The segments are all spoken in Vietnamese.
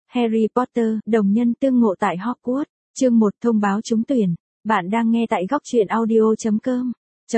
Harry Potter, đồng nhân tương ngộ tại Hogwarts. Chương 1 thông báo trúng tuyển. Bạn đang nghe tại góc truyện audio.com.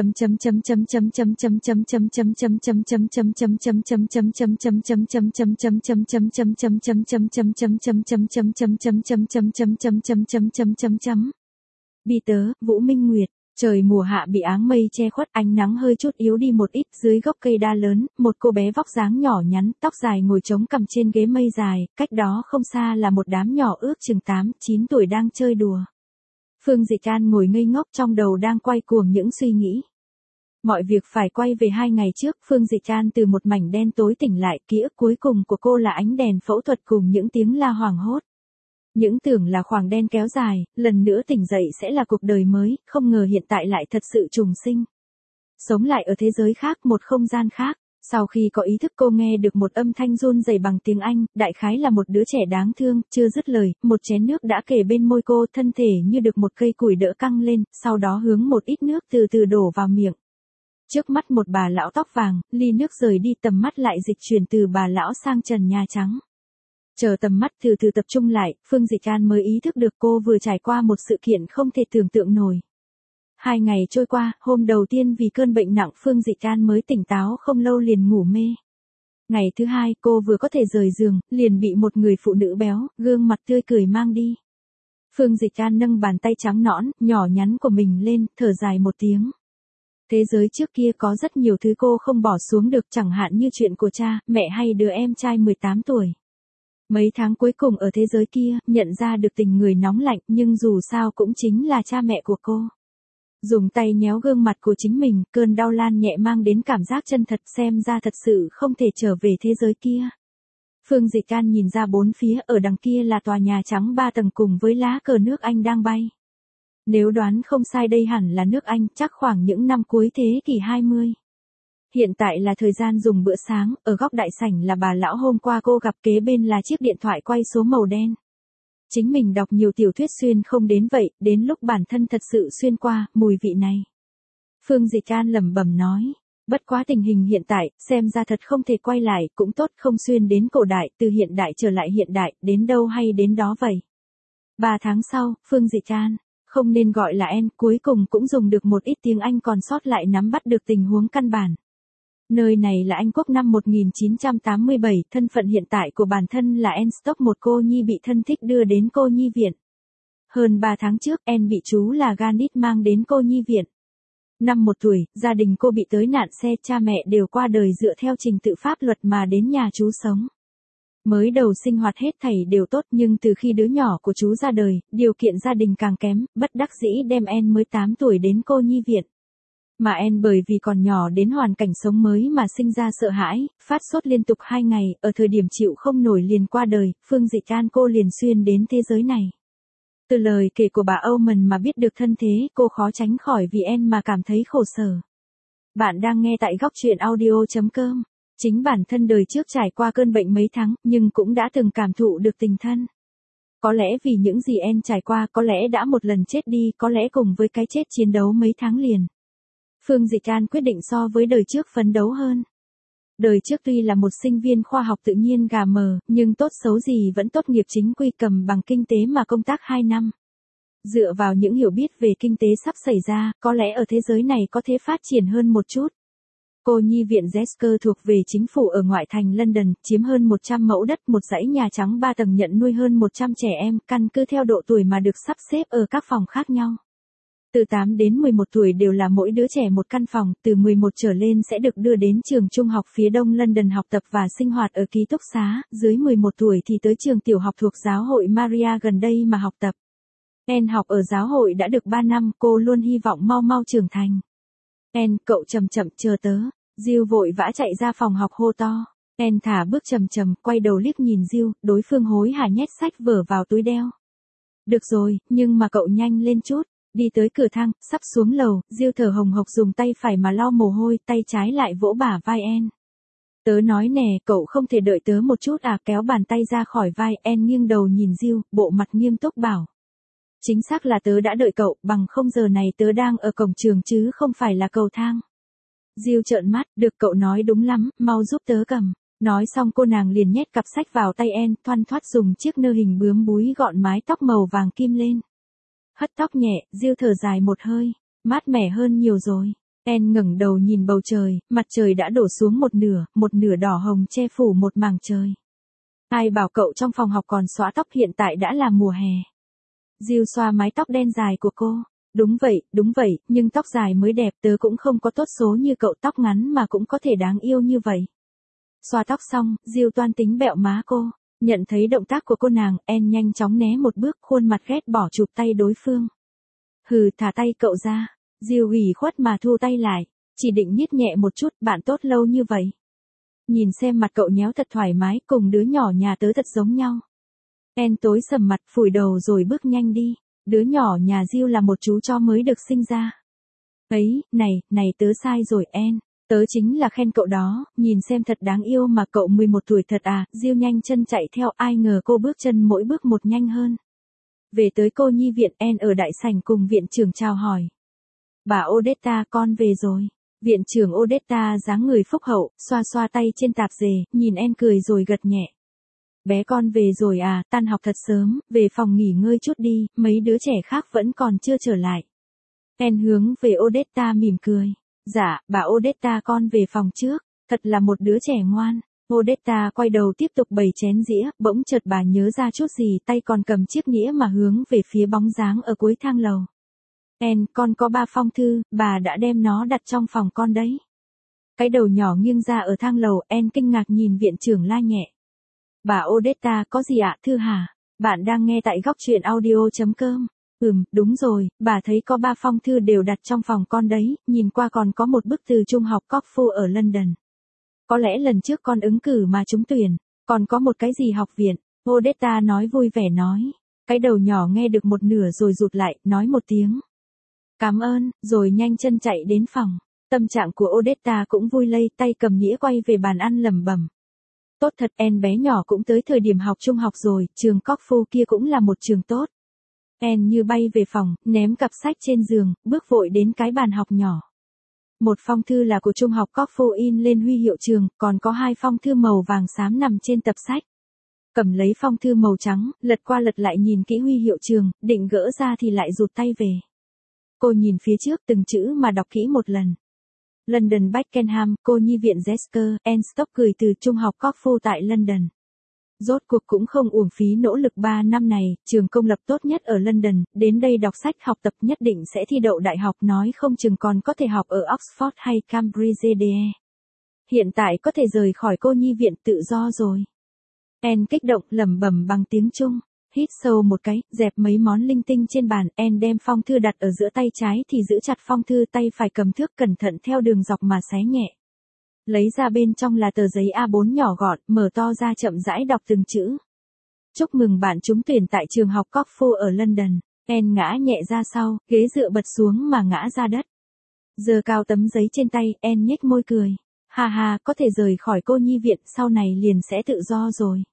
Peter, Vũ Minh Nguyệt. Trời mùa hạ bị áng mây che khuất, ánh nắng hơi chút yếu đi một ít, dưới gốc cây đa lớn, một cô bé vóc dáng nhỏ nhắn, tóc dài ngồi chống cằm trên ghế mây dài, cách đó không xa là một đám nhỏ ước chừng 8-9 tuổi đang chơi đùa. Phương Dịch An ngồi ngây ngốc, trong đầu đang quay cuồng những suy nghĩ. Mọi việc phải quay về 2 ngày trước, Phương Dịch An từ một mảnh đen tối tỉnh lại, ký ức cuối cùng của cô là ánh đèn phẫu thuật cùng những tiếng la hoảng hốt. Những tưởng là khoảng đen kéo dài, lần nữa tỉnh dậy sẽ là cuộc đời mới, không ngờ hiện tại lại thật sự trùng sinh. Sống lại ở thế giới khác, một không gian khác. Sau khi có ý thức cô nghe được một âm thanh run rẩy bằng tiếng Anh, đại khái là một đứa trẻ đáng thương, chưa dứt lời, một chén nước đã kề bên môi cô, thân thể như được một cây củi đỡ căng lên, sau đó hướng một ít nước từ từ đổ vào miệng. Trước mắt một bà lão tóc vàng, ly nước rời đi, tầm mắt lại dịch chuyển từ bà lão sang trần nhà trắng. Chờ tầm mắt từ từ tập trung lại, Phương Dịch An mới ý thức được cô vừa trải qua một sự kiện không thể tưởng tượng nổi. 2 ngày trôi qua, hôm đầu tiên vì cơn bệnh nặng Phương Dịch An mới tỉnh táo không lâu liền ngủ mê. Ngày thứ 2 cô vừa có thể rời giường, liền bị một người phụ nữ béo, gương mặt tươi cười mang đi. Phương Dịch An nâng bàn tay trắng nõn, nhỏ nhắn của mình lên, thở dài một tiếng. Thế giới trước kia có rất nhiều thứ cô không bỏ xuống được, chẳng hạn như chuyện của cha, mẹ hay đứa em trai 18 tuổi. Mấy tháng cuối cùng ở thế giới kia, nhận ra được tình người nóng lạnh, nhưng dù sao cũng chính là cha mẹ của cô. Dùng tay nhéo gương mặt của chính mình, cơn đau lan nhẹ mang đến cảm giác chân thật, xem ra thật sự không thể trở về thế giới kia. Phương Dịch An nhìn ra bốn phía, ở đằng kia là tòa nhà trắng 3 tầng cùng với lá cờ nước Anh đang bay. Nếu đoán không sai đây hẳn là nước Anh, chắc khoảng những năm cuối thế kỷ 20. Hiện tại là thời gian dùng bữa sáng, ở góc đại sảnh là bà lão hôm qua cô gặp, kế bên là chiếc điện thoại quay số màu đen. Chính mình đọc nhiều tiểu thuyết xuyên không đến vậy, đến lúc bản thân thật sự xuyên qua, mùi vị này. Phương Dịch An lẩm bẩm nói, bất quá tình hình hiện tại, xem ra thật không thể quay lại, cũng tốt không xuyên đến cổ đại, từ hiện đại trở lại hiện đại, đến đâu hay đến đó vậy. 3 tháng sau, Phương Dịch An, không nên gọi là En, cuối cùng cũng dùng được một ít tiếng Anh còn sót lại nắm bắt được tình huống căn bản. Nơi này là Anh Quốc năm 1987, thân phận hiện tại của bản thân là En Stock, một cô nhi bị thân thích đưa đến cô nhi viện. Hơn 3 tháng trước, En bị chú là Ganit mang đến cô nhi viện. Năm 1 tuổi, gia đình cô bị tới nạn xe, cha mẹ đều qua đời dựa theo trình tự pháp luật mà đến nhà chú sống. Mới đầu sinh hoạt hết thảy đều tốt, nhưng từ khi đứa nhỏ của chú ra đời, điều kiện gia đình càng kém, bất đắc dĩ đem En mới 8 tuổi đến cô nhi viện. Mà En bởi vì còn nhỏ đến hoàn cảnh sống mới mà sinh ra sợ hãi, phát sốt liên tục 2 ngày, ở thời điểm chịu không nổi liền qua đời, Phương Dịch An cô liền xuyên đến thế giới này. Từ lời kể của bà Oman mà biết được thân thế, cô khó tránh khỏi vì En mà cảm thấy khổ sở. Bạn đang nghe tại góc truyện audio.com. Chính bản thân đời trước trải qua cơn bệnh mấy tháng, nhưng cũng đã từng cảm thụ được tình thân. Có lẽ vì những gì En trải qua, có lẽ đã một lần chết đi, có lẽ cùng với cái chết chiến đấu mấy tháng liền. Phương Dịch An quyết định so với đời trước phấn đấu hơn. Đời trước tuy là một sinh viên khoa học tự nhiên gà mờ, nhưng tốt xấu gì vẫn tốt nghiệp chính quy, cầm bằng kinh tế mà công tác 2 năm. Dựa vào những hiểu biết về kinh tế sắp xảy ra, có lẽ ở thế giới này có thể phát triển hơn một chút. Cô nhi viện Zesker thuộc về chính phủ ở ngoại thành London, chiếm hơn 100 mẫu đất, một dãy nhà trắng 3 tầng, nhận nuôi hơn 100 trẻ em, căn cứ theo độ tuổi mà được sắp xếp ở các phòng khác nhau. Từ 8 đến 11 tuổi đều là mỗi đứa trẻ một căn phòng, từ 11 trở lên sẽ được đưa đến trường trung học phía đông London học tập và sinh hoạt ở ký túc xá, dưới 11 tuổi thì tới trường tiểu học thuộc giáo hội Maria gần đây mà học tập. En học ở giáo hội đã được 3 năm, cô luôn hy vọng mau mau trưởng thành. En, cậu chậm chậm chờ tớ. Jill vội vã chạy ra phòng học hô to. En thả bước chậm chậm, quay đầu liếc nhìn Jill, đối phương hối hả nhét sách vở vào túi đeo. Được rồi, nhưng mà cậu nhanh lên chút. Đi tới cửa thang, sắp xuống lầu, Jill thở hồng hộc dùng tay phải mà lau mồ hôi, tay trái lại vỗ bả vai En. Tớ nói nè, cậu không thể đợi tớ một chút à, kéo bàn tay ra khỏi vai. En nghiêng đầu nhìn Jill, bộ mặt nghiêm túc bảo. Chính xác là tớ đã đợi cậu, bằng không giờ này tớ đang ở cổng trường chứ không phải là cầu thang. Jill trợn mắt, được, cậu nói đúng lắm, mau giúp tớ cầm. Nói xong cô nàng liền nhét cặp sách vào tay Anne, thoăn thoắt dùng chiếc nơ hình bướm búi gọn mái tóc màu vàng kim lên. Hất tóc nhẹ, Jill thở dài một hơi, mát mẻ hơn nhiều rồi. Anne ngẩng đầu nhìn bầu trời, mặt trời đã đổ xuống một nửa đỏ hồng che phủ một mảng trời. Ai bảo cậu trong phòng học còn xõa tóc, hiện tại đã là mùa hè. Jill xoa mái tóc đen dài của cô. Đúng vậy, nhưng tóc dài mới đẹp, tớ cũng không có tốt số như cậu, tóc ngắn mà cũng có thể đáng yêu như vậy. Xoa tóc xong, Jill toan tính bẹo má cô. Nhận thấy động tác của cô nàng, Anne nhanh chóng né một bước, khuôn mặt ghét bỏ chụp tay đối phương. Hừ, thả tay cậu ra. Jill ủy khuất mà thu tay lại, chỉ định nhít nhẹ một chút, bạn tốt lâu như vậy. Nhìn xem mặt cậu nhéo thật thoải mái, cùng đứa nhỏ nhà tớ thật giống nhau. Anne tối sầm mặt, phủi đầu rồi bước nhanh đi. Đứa nhỏ nhà Jill là một chú chó mới được sinh ra. Ấy, này tớ sai rồi Anne. Tớ chính là khen cậu đó, nhìn xem thật đáng yêu mà, cậu 11 tuổi thật à. Jill nhanh chân chạy theo, ai ngờ cô bước chân mỗi bước một nhanh hơn. Về tới cô nhi viện, Anne ở đại sảnh cùng viện trưởng chào hỏi. Bà Odetta, con về rồi. Viện trưởng Odetta dáng người phúc hậu, xoa xoa tay trên tạp dề, nhìn Anne cười rồi gật nhẹ. Bé con về rồi à, tan học thật sớm, về phòng nghỉ ngơi chút đi, mấy đứa trẻ khác vẫn còn chưa trở lại. Anne hướng về Odetta mỉm cười. Dạ, bà Odetta, con về phòng trước, thật là một đứa trẻ ngoan. Odetta quay đầu tiếp tục bày chén dĩa, bỗng chợt bà nhớ ra chút gì, tay còn cầm chiếc nĩa mà hướng về phía bóng dáng ở cuối thang lầu. Anne, con có 3 phong thư, bà đã đem nó đặt trong phòng con đấy. Cái đầu nhỏ nghiêng ra ở thang lầu, Anne kinh ngạc nhìn viện trưởng la nhẹ. Bà Odetta, có gì ạ, thư hả? Bạn đang nghe tại góc truyện audio.com. Đúng rồi, bà thấy có 3 phong thư đều đặt trong phòng con đấy, nhìn qua còn có một bức từ trung học Corfu ở London. Có lẽ lần trước con ứng cử mà trúng tuyển, còn có một cái gì học viện, Odetta nói vui vẻ nói. Cái đầu nhỏ nghe được một nửa rồi rụt lại, nói một tiếng. Cảm ơn, rồi nhanh chân chạy đến phòng. Tâm trạng của Odetta cũng vui lây, tay cầm nĩa quay về bàn ăn lẩm bẩm. Tốt thật, Anne bé nhỏ cũng tới thời điểm học trung học rồi, trường Corfu kia cũng là một trường tốt. Anne như bay về phòng, ném cặp sách trên giường, bước vội đến cái bàn học nhỏ. Một phong thư là của trung học Corfu in lên huy hiệu trường, còn có 2 phong thư màu vàng xám nằm trên tập sách. Cầm lấy phong thư màu trắng, lật qua lật lại nhìn kỹ huy hiệu trường, định gỡ ra thì lại rụt tay về. Cô nhìn phía trước từng chữ mà đọc kỹ một lần. London Beckenham, cô nhi viện Zesker, Anne Stock cười từ trung học Corfu tại London. Rốt cuộc cũng không uổng phí nỗ lực 3 năm này, trường công lập tốt nhất ở London, đến đây đọc sách học tập nhất định sẽ thi đậu đại học, nói không chừng còn có thể học ở Oxford hay Cambridge. Hiện tại có thể rời khỏi cô nhi viện tự do rồi. Anne kích động lẩm bẩm bằng tiếng Trung, hít sâu một cái, dẹp mấy món linh tinh trên bàn, Anne đem phong thư đặt ở giữa tay trái thì giữ chặt phong thư, tay phải cầm thước cẩn thận theo đường dọc mà xé nhẹ. Lấy ra bên trong là tờ giấy A4 nhỏ gọn, mở to ra chậm rãi đọc từng chữ. Chúc mừng bạn trúng tuyển tại trường học Corfu ở London. Anne ngã nhẹ ra sau, ghế dựa bật xuống mà ngã ra đất. Giơ cao tấm giấy trên tay, Anne nhếch môi cười. Ha ha, có thể rời khỏi cô nhi viện, sau này liền sẽ tự do rồi.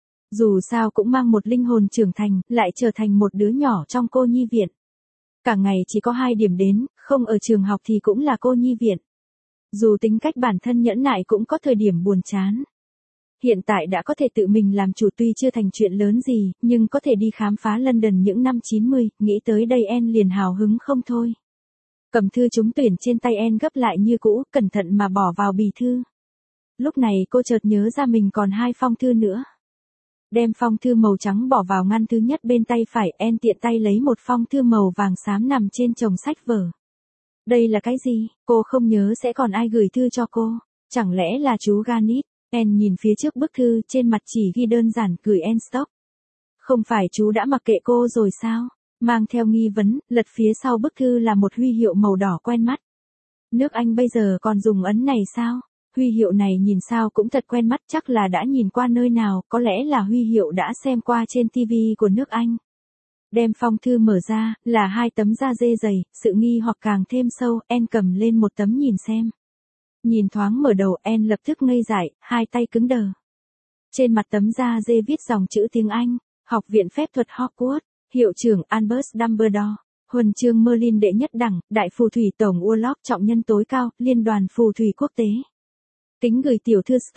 Dù sao cũng mang một linh hồn trưởng thành, lại trở thành một đứa nhỏ trong cô nhi viện. Cả ngày chỉ có 2 điểm đến, không ở trường học thì cũng là cô nhi viện. Dù tính cách bản thân nhẫn nại cũng có thời điểm buồn chán. Hiện tại đã có thể tự mình làm chủ, tuy chưa thành chuyện lớn gì, nhưng có thể đi khám phá London những năm 90, nghĩ tới đây Anne liền hào hứng không thôi. Cầm thư trúng tuyển trên tay Anne gấp lại như cũ, cẩn thận mà bỏ vào bì thư. Lúc này cô chợt nhớ ra mình còn 2 phong thư nữa. Đem phong thư màu trắng bỏ vào ngăn thứ nhất bên tay phải, Anne tiện tay lấy một phong thư màu vàng xám nằm trên chồng sách vở. Đây là cái gì? Cô không nhớ sẽ còn ai gửi thư cho cô. Chẳng lẽ là chú Garnet? Anne nhìn phía trước bức thư, trên mặt chỉ ghi đơn giản gửi Anne Stock. Không phải chú đã mặc kệ cô rồi sao? Mang theo nghi vấn, lật phía sau bức thư là một huy hiệu màu đỏ quen mắt. Nước Anh bây giờ còn dùng ấn này sao? Huy hiệu này nhìn sao cũng thật quen mắt, chắc là đã nhìn qua nơi nào, có lẽ là huy hiệu đã xem qua trên TV của nước Anh. Đem phong thư mở ra, là 2 tấm da dê dày, sự nghi hoặc càng thêm sâu, Anne cầm lên một tấm nhìn xem. Nhìn thoáng mở đầu, Anne lập tức ngây dại, 2 tay cứng đờ. Trên mặt tấm da dê viết dòng chữ tiếng Anh, Học viện phép thuật Hogwarts, hiệu trưởng Albus Dumbledore, huân chương Merlin đệ nhất đẳng, đại phù thủy tổng Urlock trọng nhân tối cao, liên đoàn phù thủy quốc tế. Kính gửi tiểu thư Stock,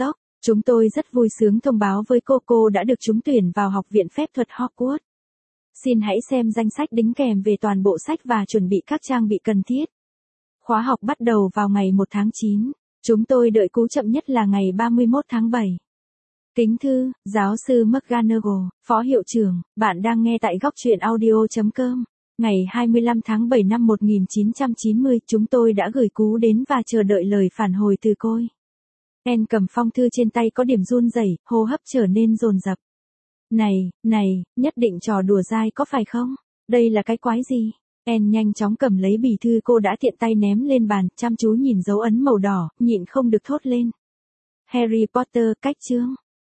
Chúng tôi rất vui sướng thông báo với cô đã được trúng tuyển vào Học viện Phép thuật Hogwarts. Xin hãy xem danh sách đính kèm về toàn bộ sách và chuẩn bị các trang bị cần thiết. Khóa học bắt đầu vào ngày 1 tháng 9. Chúng tôi đợi cú chậm nhất là ngày 31 tháng 7. Kính thư, giáo sư McGonagall, Phó Hiệu trưởng, bạn đang nghe tại góc truyện audio.com. Ngày 25 tháng 7 năm 1990, chúng tôi đã gửi cú đến và chờ đợi lời phản hồi từ cô. Anne cầm phong thư trên tay có điểm run rẩy, hô hấp trở nên dồn dập. Này, nhất định trò đùa dai có phải không? Đây là cái quái gì? Anne nhanh chóng cầm lấy bì thư cô đã tiện tay ném lên bàn, chăm chú nhìn dấu ấn màu đỏ, nhịn không được thốt lên. Harry Potter, cách chương.